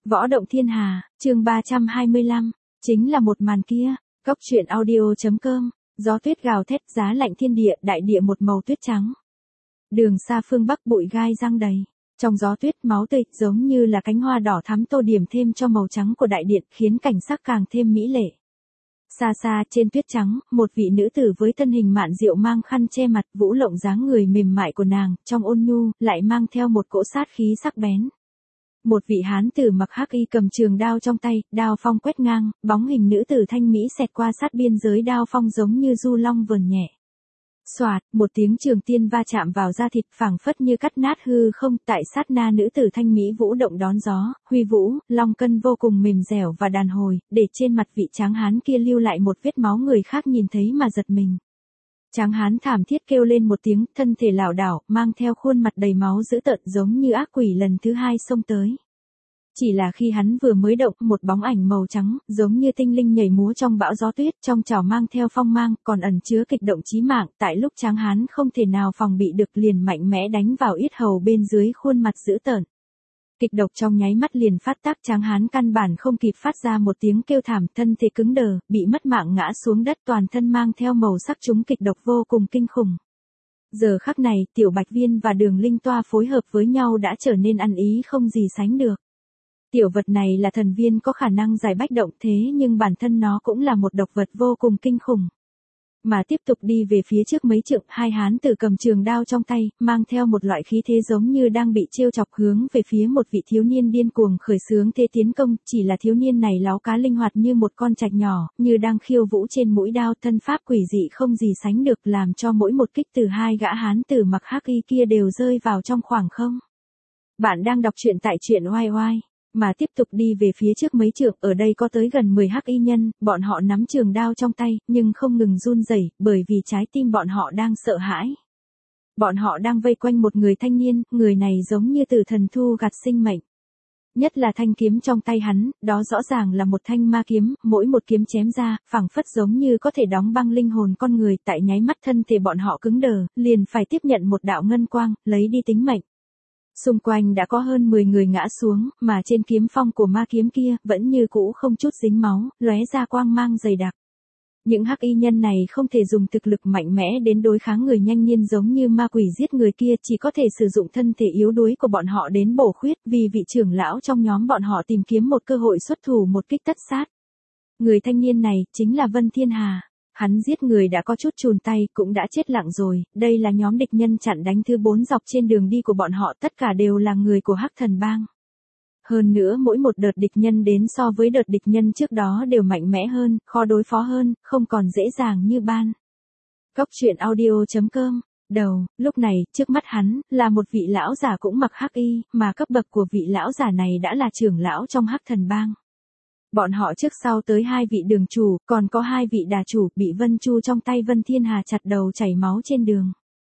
Võ động thiên hà, chương 325, chính là một màn kia. Cốc truyện audio.com, gió tuyết gào thét, giá lạnh thiên địa, đại địa một màu tuyết trắng. Đường xa phương Bắc bụi gai giăng đầy. Trong gió tuyết máu tươi giống như là cánh hoa đỏ thắm tô điểm thêm cho màu trắng của đại điện, khiến cảnh sắc càng thêm mỹ lệ. Xa xa trên tuyết trắng, một vị nữ tử với thân hình mạn diệu mang khăn che mặt, vũ lộng dáng người mềm mại của nàng, trong ôn nhu, lại mang theo một cỗ sát khí sắc bén. Một vị hán tử mặc hắc y cầm trường đao trong tay, đao phong quét ngang, bóng hình nữ tử thanh mỹ xẹt qua sát biên giới đao phong giống như du long vờn nhẹ. Xoạt, một tiếng trường tiên va chạm vào da thịt phảng phất như cắt nát hư không, tại sát na nữ tử thanh mỹ vũ động đón gió, huy vũ, long cân vô cùng mềm dẻo và đàn hồi, để trên mặt vị tráng hán kia lưu lại một vết máu người khác nhìn thấy mà giật mình. Tráng hán thảm thiết kêu lên một tiếng, thân thể lảo đảo, mang theo khuôn mặt đầy máu dữ tợn giống như ác quỷ lần thứ hai xông tới. Chỉ là khi hắn vừa mới động, một bóng ảnh màu trắng, giống như tinh linh nhảy múa trong bão gió tuyết, trong chảo mang theo phong mang, còn ẩn chứa kịch động chí mạng, tại lúc tráng hán không thể nào phòng bị được liền mạnh mẽ đánh vào yết hầu bên dưới khuôn mặt dữ tợn. Kịch độc trong nháy mắt liền phát tác, tráng hán căn bản không kịp phát ra một tiếng kêu thảm, thân thể cứng đờ, bị mất mạng ngã xuống đất, toàn thân mang theo màu sắc trúng kịch độc vô cùng kinh khủng. Giờ khắc này, Tiểu Bạch Viên và Đường Linh Toa phối hợp với nhau đã trở nên ăn ý không gì sánh được. Tiểu vật này là thần viên có khả năng giải bách động, thế nhưng bản thân nó cũng là một độc vật vô cùng kinh khủng. Mà tiếp tục đi về phía trước mấy trượng, hai hán tử cầm trường đao trong tay, mang theo một loại khí thế giống như đang bị trêu chọc, hướng về phía một vị thiếu niên điên cuồng khởi xướng thế tiến công, chỉ là thiếu niên này láo cá linh hoạt như một con trạch nhỏ, như đang khiêu vũ trên mũi đao, thân pháp quỷ dị không gì sánh được, làm cho mỗi một kích từ hai gã hán tử mặc hắc y kia đều rơi vào trong khoảng không. Bạn đang đọc truyện tại truyện oai oai. Mà tiếp tục đi về phía trước mấy trượng, ở đây có tới gần 10 hắc y nhân, bọn họ nắm trường đao trong tay, nhưng không ngừng run rẩy, bởi vì trái tim bọn họ đang sợ hãi. Bọn họ đang vây quanh một người thanh niên, người này giống như tử thần thu gặt sinh mệnh. Nhất là thanh kiếm trong tay hắn, đó rõ ràng là một thanh ma kiếm, mỗi một kiếm chém ra, phảng phất giống như có thể đóng băng linh hồn con người, tại nháy mắt thân thể bọn họ cứng đờ, liền phải tiếp nhận một đạo ngân quang, lấy đi tính mệnh. Xung quanh đã có hơn 10 người ngã xuống, mà trên kiếm phong của ma kiếm kia, vẫn như cũ không chút dính máu, lóe ra quang mang dày đặc. Những hắc y nhân này không thể dùng thực lực mạnh mẽ đến đối kháng người nhanh nhiên giống như ma quỷ giết người kia, chỉ có thể sử dụng thân thể yếu đuối của bọn họ đến bổ khuyết, vì vị trưởng lão trong nhóm bọn họ tìm kiếm một cơ hội xuất thủ một kích tất sát. Người thanh niên này, chính là Vân Thiên Hà. Hắn giết người đã có chút chùn tay, cũng đã chết lặng rồi, đây là nhóm địch nhân chặn đánh thứ 4 dọc trên đường đi của bọn họ, tất cả đều là người của Hắc Thần Bang. Hơn nữa mỗi một đợt địch nhân đến so với đợt địch nhân trước đó đều mạnh mẽ hơn, khó đối phó hơn, không còn dễ dàng như ban. Cốc truyện audio.com, đầu, lúc này, trước mắt hắn, là một vị lão giả cũng mặc hắc y, mà cấp bậc của vị lão giả này đã là trưởng lão trong Hắc Thần Bang. Bọn họ trước sau tới 2 vị đường chủ, còn có 2 vị đà chủ, bị Vân Chu trong tay Vân Thiên Hà chặt đầu chảy máu trên đường.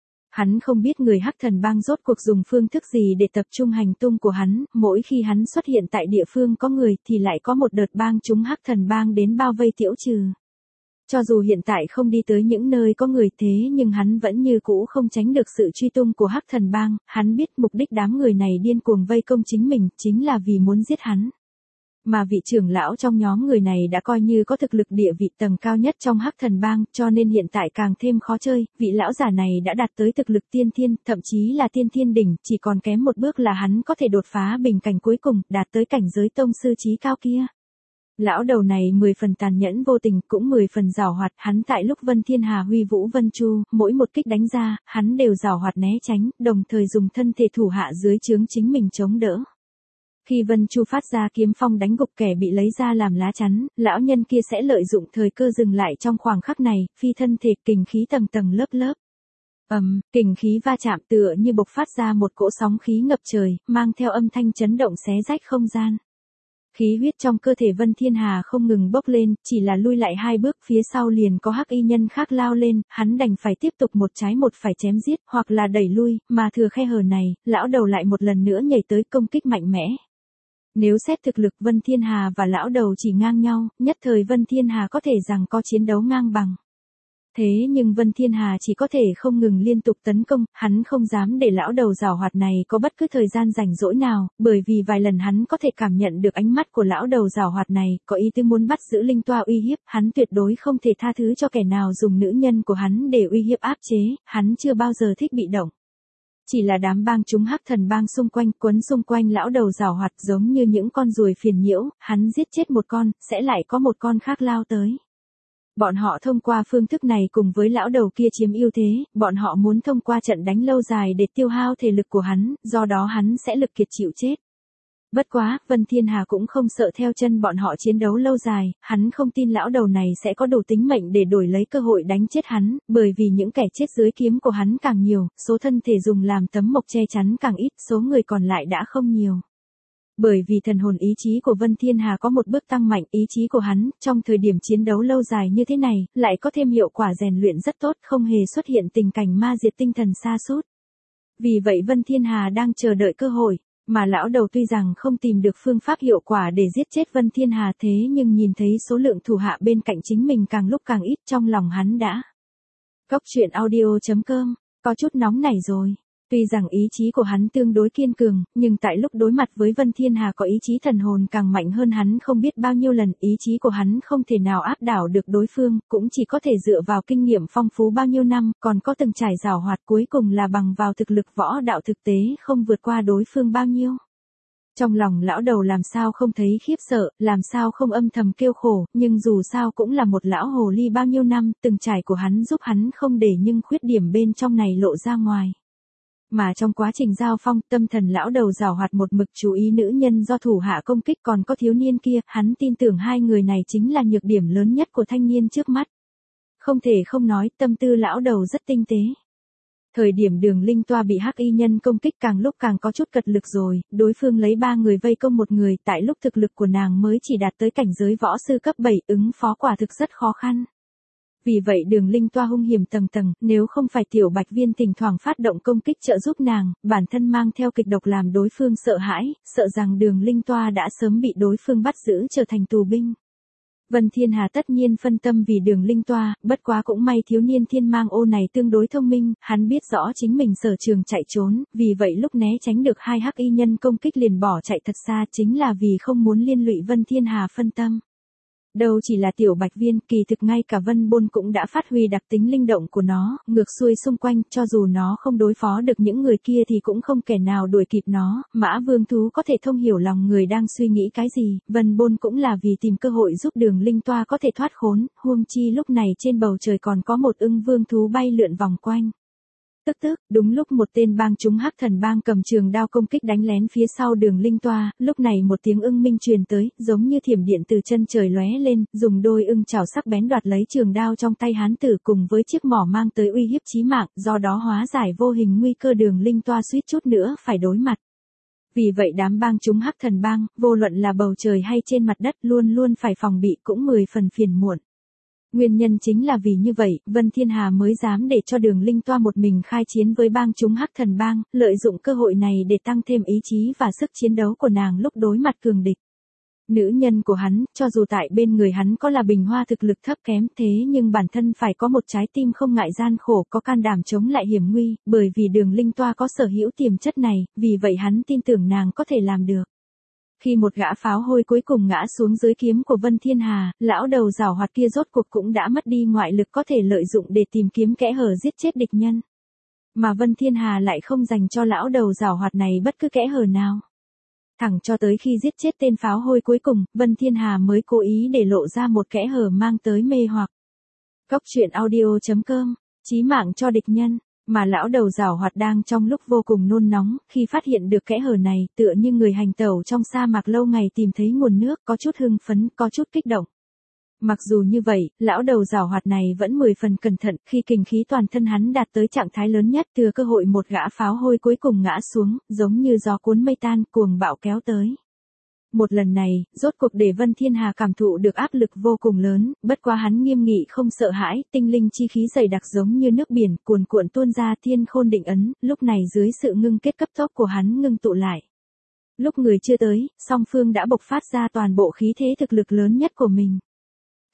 Hắn không biết người Hắc Thần Bang rốt cuộc dùng phương thức gì để tập trung hành tung của hắn, mỗi khi hắn xuất hiện tại địa phương có người thì lại có một đợt bang chúng Hắc Thần Bang đến bao vây tiễu trừ. Cho dù hiện tại không đi tới những nơi có người thế nhưng hắn vẫn như cũ không tránh được sự truy tung của Hắc Thần Bang, hắn biết mục đích đám người này điên cuồng vây công chính mình, chính là vì muốn giết hắn. Mà vị trưởng lão trong nhóm người này đã coi như có thực lực địa vị tầng cao nhất trong Hắc Thần Bang, cho nên hiện tại càng thêm khó chơi, vị lão giả này đã đạt tới thực lực tiên thiên, thậm chí là tiên thiên đỉnh, chỉ còn kém một bước là hắn có thể đột phá bình cảnh cuối cùng, đạt tới cảnh giới tông sư chí cao kia. Lão đầu này 10 phần tàn nhẫn vô tình, cũng 10 phần giảo hoạt, hắn tại lúc Vân Thiên Hà huy vũ Vân Chu, mỗi một kích đánh ra, hắn đều giảo hoạt né tránh, đồng thời dùng thân thể thủ hạ dưới trướng chính mình chống đỡ. Khi Vân Chu phát ra kiếm phong đánh gục kẻ bị lấy ra làm lá chắn, lão nhân kia sẽ lợi dụng thời cơ dừng lại trong khoảng khắc này, phi thân thể kình khí tầng tầng lớp lớp. Kình khí va chạm tựa như bộc phát ra một cỗ sóng khí ngập trời, mang theo âm thanh chấn động xé rách không gian. Khí huyết trong cơ thể Vân Thiên Hà không ngừng bốc lên, chỉ là lui lại 2 bước phía sau liền có hắc y nhân khác lao lên, hắn đành phải tiếp tục một trái một phải chém giết, hoặc là đẩy lui, mà thừa khe hở này, lão đầu lại một lần nữa nhảy tới công kích mạnh mẽ. Nếu xét thực lực Vân Thiên Hà và lão đầu chỉ ngang nhau, nhất thời Vân Thiên Hà có thể rằng có chiến đấu ngang bằng. Thế nhưng Vân Thiên Hà chỉ có thể không ngừng liên tục tấn công, hắn không dám để lão đầu giảo hoạt này có bất cứ thời gian rảnh rỗi nào, bởi vì vài lần hắn có thể cảm nhận được ánh mắt của lão đầu giảo hoạt này, có ý tứ muốn bắt giữ Linh Toa uy hiếp, hắn tuyệt đối không thể tha thứ cho kẻ nào dùng nữ nhân của hắn để uy hiếp áp chế, hắn chưa bao giờ thích bị động. Chỉ là đám bang chúng Hắc Thần bang xung quanh quấn xung quanh lão đầu giảo hoạt giống như những con ruồi phiền nhiễu, hắn giết chết một con, sẽ lại có một con khác lao tới. Bọn họ thông qua phương thức này cùng với lão đầu kia chiếm ưu thế, bọn họ muốn thông qua trận đánh lâu dài để tiêu hao thể lực của hắn, do đó hắn sẽ lực kiệt chịu chết. Bất quá, Vân Thiên Hà cũng không sợ theo chân bọn họ chiến đấu lâu dài, hắn không tin lão đầu này sẽ có đủ tính mệnh để đổi lấy cơ hội đánh chết hắn, bởi vì những kẻ chết dưới kiếm của hắn càng nhiều, số thân thể dùng làm tấm mộc che chắn càng ít, số người còn lại đã không nhiều. Bởi vì thần hồn ý chí của Vân Thiên Hà có một bước tăng mạnh, ý chí của hắn, trong thời điểm chiến đấu lâu dài như thế này, lại có thêm hiệu quả rèn luyện rất tốt, không hề xuất hiện tình cảnh ma diệt tinh thần sa sút. Vì vậy Vân Thiên Hà đang chờ đợi cơ hội, mà lão đầu tuy rằng không tìm được phương pháp hiệu quả để giết chết Vân Thiên Hà thế nhưng nhìn thấy số lượng thủ hạ bên cạnh chính mình càng lúc càng ít trong lòng hắn đã. Cốc truyện audio.com, có chút nóng nảy rồi. Tuy rằng ý chí của hắn tương đối kiên cường, nhưng tại lúc đối mặt với Vân Thiên Hà có ý chí thần hồn càng mạnh hơn hắn không biết bao nhiêu lần, ý chí của hắn không thể nào áp đảo được đối phương, cũng chỉ có thể dựa vào kinh nghiệm phong phú bao nhiêu năm, còn có từng trải giảo hoạt cuối cùng là bằng vào thực lực võ đạo thực tế không vượt qua đối phương bao nhiêu. Trong lòng lão đầu làm sao không thấy khiếp sợ, làm sao không âm thầm kêu khổ, nhưng dù sao cũng là một lão hồ ly bao nhiêu năm, từng trải của hắn giúp hắn không để nhưng khuyết điểm bên trong này lộ ra ngoài. Mà trong quá trình giao phong, tâm thần lão đầu giảo hoạt một mực chú ý nữ nhân do thủ hạ công kích còn có thiếu niên kia, hắn tin tưởng hai người này chính là nhược điểm lớn nhất của thanh niên trước mắt. Không thể không nói, tâm tư lão đầu rất tinh tế. Thời điểm Đường Linh Toa bị hắc y nhân công kích càng lúc càng có chút cật lực rồi, đối phương lấy 3 người vây công một người, tại lúc thực lực của nàng mới chỉ đạt tới cảnh giới võ sư cấp 7, ứng phó quả thực rất khó khăn. Vì vậy Đường Linh Toa hung hiểm tầng tầng, nếu không phải Tiểu Bạch Viên thỉnh thoảng phát động công kích trợ giúp nàng, bản thân mang theo kịch độc làm đối phương sợ hãi, sợ rằng Đường Linh Toa đã sớm bị đối phương bắt giữ trở thành tù binh. Vân Thiên Hà tất nhiên phân tâm vì Đường Linh Toa, bất quá cũng may thiếu niên Thiên Mang Ô này tương đối thông minh, hắn biết rõ chính mình sở trường chạy trốn, vì vậy lúc né tránh được hai hắc y nhân công kích liền bỏ chạy thật xa, chính là vì không muốn liên lụy Vân Thiên Hà phân tâm. Đâu chỉ là Tiểu Bạch Viên, kỳ thực ngay cả Vân Bôn cũng đã phát huy đặc tính linh động của nó, ngược xuôi xung quanh, cho dù nó không đối phó được những người kia thì cũng không kẻ nào đuổi kịp nó, Mã Vương Thú có thể thông hiểu lòng người đang suy nghĩ cái gì, Vân Bôn cũng là vì tìm cơ hội giúp Đường Linh Toa có thể thoát khốn, huống chi lúc này trên bầu trời còn có một ưng vương thú bay lượn vòng quanh. Tức, đúng lúc một tên bang chúng Hắc Thần bang cầm trường đao công kích đánh lén phía sau Đường Linh Toa, lúc này một tiếng ưng minh truyền tới, giống như thiểm điện từ chân trời lóe lên, dùng đôi ưng chảo sắc bén đoạt lấy trường đao trong tay hán tử cùng với chiếc mỏ mang tới uy hiếp chí mạng, do đó hóa giải vô hình nguy cơ Đường Linh Toa suýt chút nữa phải đối mặt. Vì vậy đám bang chúng Hắc Thần bang, vô luận là bầu trời hay trên mặt đất luôn luôn phải phòng bị cũng 10 phần phiền muộn. Nguyên nhân chính là vì như vậy, Vân Thiên Hà mới dám để cho Đường Linh Toa một mình khai chiến với bang chúng Hắc Thần bang, lợi dụng cơ hội này để tăng thêm ý chí và sức chiến đấu của nàng lúc đối mặt cường địch. Nữ nhân của hắn, cho dù tại bên người hắn có là bình hoa thực lực thấp kém thế nhưng bản thân phải có một trái tim không ngại gian khổ, có can đảm chống lại hiểm nguy, bởi vì Đường Linh Toa có sở hữu tiềm chất này, vì vậy hắn tin tưởng nàng có thể làm được. Khi một gã pháo hôi cuối cùng ngã xuống dưới kiếm của Vân Thiên Hà, lão đầu giảo hoạt kia rốt cuộc cũng đã mất đi ngoại lực có thể lợi dụng để tìm kiếm kẽ hở giết chết địch nhân. Mà Vân Thiên Hà lại không dành cho lão đầu giảo hoạt này bất cứ kẽ hở nào. Thẳng cho tới khi giết chết tên pháo hôi cuối cùng, Vân Thiên Hà mới cố ý để lộ ra một kẽ hở mang tới mê hoặc. Cốc truyện audio.com, chí mạng cho địch nhân. Mà lão đầu giảo hoạt đang trong lúc vô cùng nôn nóng, khi phát hiện được kẽ hở này, tựa như người hành tẩu trong sa mạc lâu ngày tìm thấy nguồn nước, có chút hưng phấn, có chút kích động. Mặc dù như vậy, lão đầu giảo hoạt này vẫn 10 phần cẩn thận, khi kình khí toàn thân hắn đạt tới trạng thái lớn nhất, thừa cơ hội một gã pháo hôi cuối cùng ngã xuống, giống như gió cuốn mây tan, cuồng bạo kéo tới. Một lần này, rốt cuộc để Vân Thiên Hà cảm thụ được áp lực vô cùng lớn, bất quá hắn nghiêm nghị không sợ hãi, tinh linh chi khí dày đặc giống như nước biển, cuồn cuộn tuôn ra thiên khôn định ấn, lúc này dưới sự ngưng kết cấp tốc của hắn ngưng tụ lại. Lúc người chưa tới, song phương đã bộc phát ra toàn bộ khí thế thực lực lớn nhất của mình.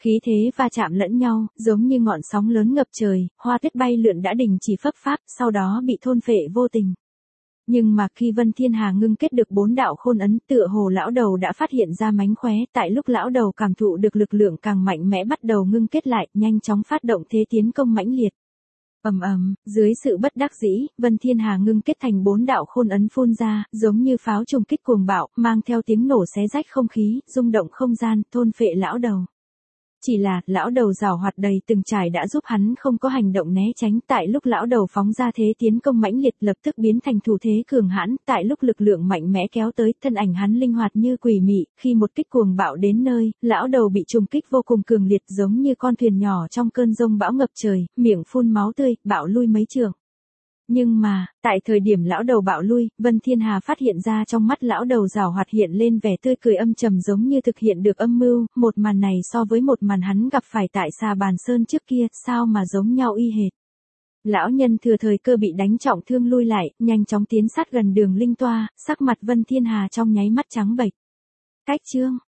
Khí thế va chạm lẫn nhau, giống như ngọn sóng lớn ngập trời, hoa tuyết bay lượn đã đình chỉ phấp pháp, sau đó bị thôn phệ vô tình. Nhưng mà khi Vân Thiên Hà ngưng kết được 4 đạo khôn ấn, tựa hồ lão đầu đã phát hiện ra mánh khóe, tại lúc lão đầu cảm thụ được lực lượng càng mạnh mẽ bắt đầu ngưng kết lại, nhanh chóng phát động thế tiến công mãnh liệt. Ầm ầm, dưới sự bất đắc dĩ, Vân Thiên Hà ngưng kết thành 4 đạo khôn ấn phun ra, giống như pháo trùng kích cuồng bạo, mang theo tiếng nổ xé rách không khí, rung động không gian, thôn phệ lão đầu. Chỉ là, lão đầu giàu hoạt đầy từng trải đã giúp hắn không có hành động né tránh, tại lúc lão đầu phóng ra thế tiến công mãnh liệt lập tức biến thành thủ thế cường hãn, tại lúc lực lượng mạnh mẽ kéo tới, thân ảnh hắn linh hoạt như quỷ mị, khi một kích cuồng bạo đến nơi, lão đầu bị trùng kích vô cùng cường liệt giống như con thuyền nhỏ trong cơn giông bão ngập trời, miệng phun máu tươi, bạo lui mấy trượng. Nhưng mà, tại thời điểm lão đầu bạo lui, Vân Thiên Hà phát hiện ra trong mắt lão đầu giảo hoạt hiện lên vẻ tươi cười âm trầm giống như thực hiện được âm mưu, một màn này so với một màn hắn gặp phải tại Sa Bàn Sơn trước kia, sao mà giống nhau y hệt. Lão nhân thừa thời cơ bị đánh trọng thương lui lại, nhanh chóng tiến sát gần Đường Linh Toa, sắc mặt Vân Thiên Hà trong nháy mắt trắng bệch. Cách chương